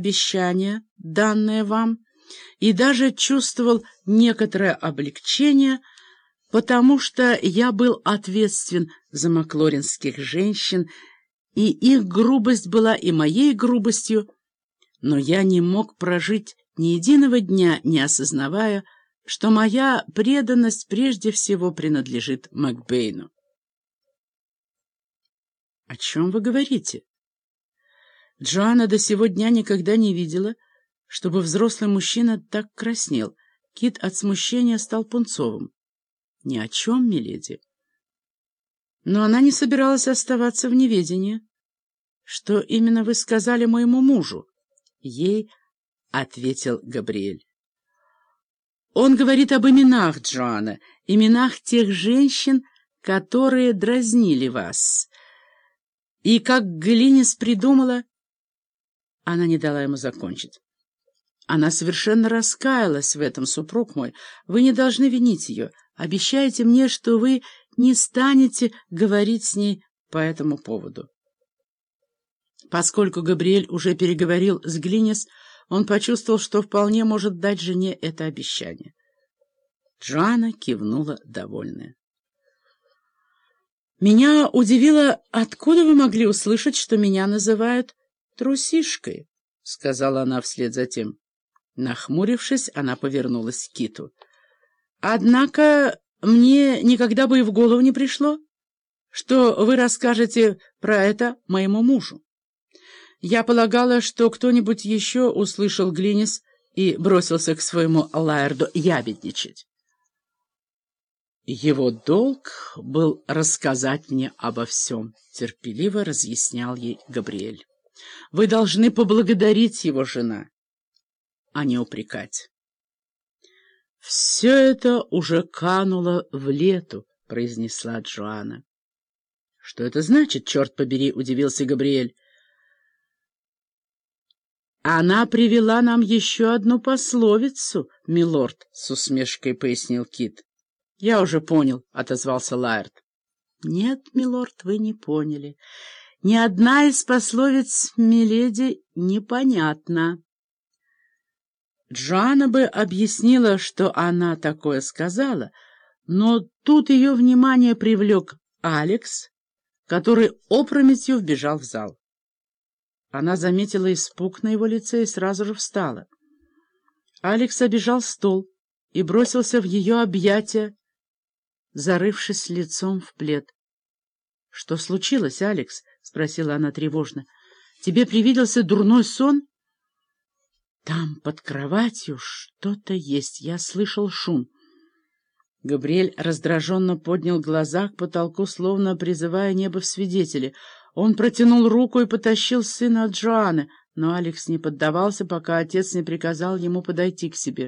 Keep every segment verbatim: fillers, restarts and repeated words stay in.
обещание, данное вам, и даже чувствовал некоторое облегчение, потому что я был ответственен за маклоринских женщин, и их грубость была и моей грубостью, но я не мог прожить ни единого дня, не осознавая, что моя преданность прежде всего принадлежит Макбейну. — О чем вы говорите? Джоанна до сего дня никогда не видела, чтобы взрослый мужчина так краснел. Кит от смущения стал пунцовым. — Ни о чем, миледи. Но она не собиралась оставаться в неведении. — Что именно вы сказали моему мужу? — ей ответил Габриэль. — Он говорит об именах, Джоанна, именах тех женщин, которые дразнили вас. И как Глинис придумала... Она не дала ему закончить. Она совершенно раскаялась в этом, супруг мой. Вы не должны винить ее. Обещайте мне, что вы не станете говорить с ней по этому поводу. Поскольку Габриэль уже переговорил с Глинис, он почувствовал, что вполне может дать жене это обещание. Джоанна кивнула, довольная. «Меня удивило, откуда вы могли услышать, что меня называют трусишкой», — сказала она вслед за тем. Нахмурившись, она повернулась к Киту. «Однако мне никогда бы и в голову не пришло, что вы расскажете про это моему мужу. Я полагала, что кто-нибудь еще услышал Глинис и бросился к своему Лаэрду ябедничать. Его долг был рассказать мне обо всем», — терпеливо разъяснял ей Габриэль. «Вы должны поблагодарить его, жена, а не упрекать». «Все это уже кануло в лету», — произнесла Джоанна. «Что это значит, черт побери?» — удивился Габриэль. «Она привела нам еще одну пословицу, милорд», — с усмешкой пояснил Кит. «Я уже понял», — отозвался Лаэрд. «Нет, милорд, вы не поняли. Ни одна из пословиц миледи непонятна». Джоанна бы объяснила, что она такое сказала, но тут ее внимание привлек Алекс, который опрометью вбежал в зал. Она заметила испуг на его лице и сразу же встала. Алекс обежал стол и бросился в ее объятия, зарывшись лицом в плед. — Что случилось, Алекс? — спросила она тревожно. — Тебе привиделся дурной сон? — Там, под кроватью, что-то есть. Я слышал шум. Габриэль раздраженно поднял глаза к потолку, словно призывая небо в свидетели. Он протянул руку и потащил сына от Джоанны, но Алекс не поддавался, пока отец не приказал ему подойти к себе.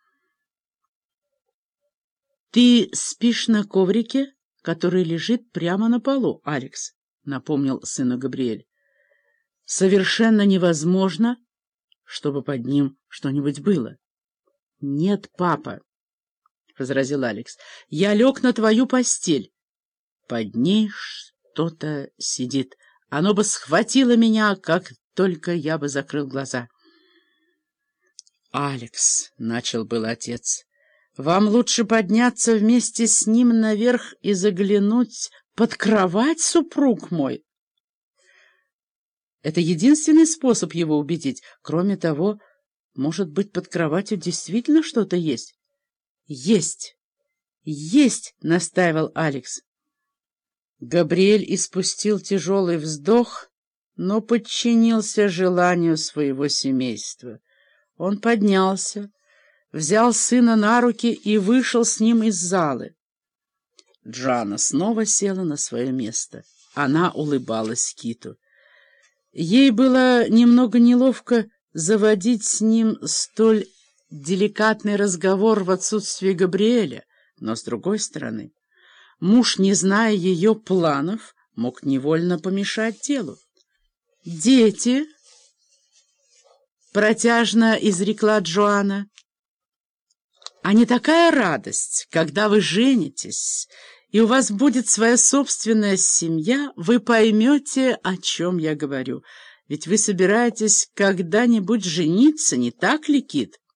— Ты спишь на коврике, который лежит прямо на полу, Алекс, — напомнил сыну Габриэль. — Совершенно невозможно, чтобы под ним что-нибудь было. — Нет, папа, — возразил Алекс, — я лег на твою постель. Под ней что-то сидит. Оно бы схватило меня, как только я бы закрыл глаза. — Алекс, — начал был отец, — вам лучше подняться вместе с ним наверх и заглянуть под кровать, супруг мой. Это единственный способ его убедить. Кроме того, может быть, под кроватью действительно что-то есть? — Есть! Есть! — настаивал Алекс. Габриэль испустил тяжелый вздох, но подчинился желанию своего семейства. Он поднялся, взял сына на руки и вышел с ним из залы. Джоанна снова села на свое место. Она улыбалась Киту. Ей было немного неловко заводить с ним столь деликатный разговор в отсутствии Габриэля, но, с другой стороны, муж, не зная ее планов, мог невольно помешать делу. «Дети!» — протяжно изрекла Джоанна. «А не такая радость, когда вы женитесь, и у вас будет своя собственная семья, вы поймете, о чем я говорю. Ведь вы собираетесь когда-нибудь жениться, не так ли, Кит?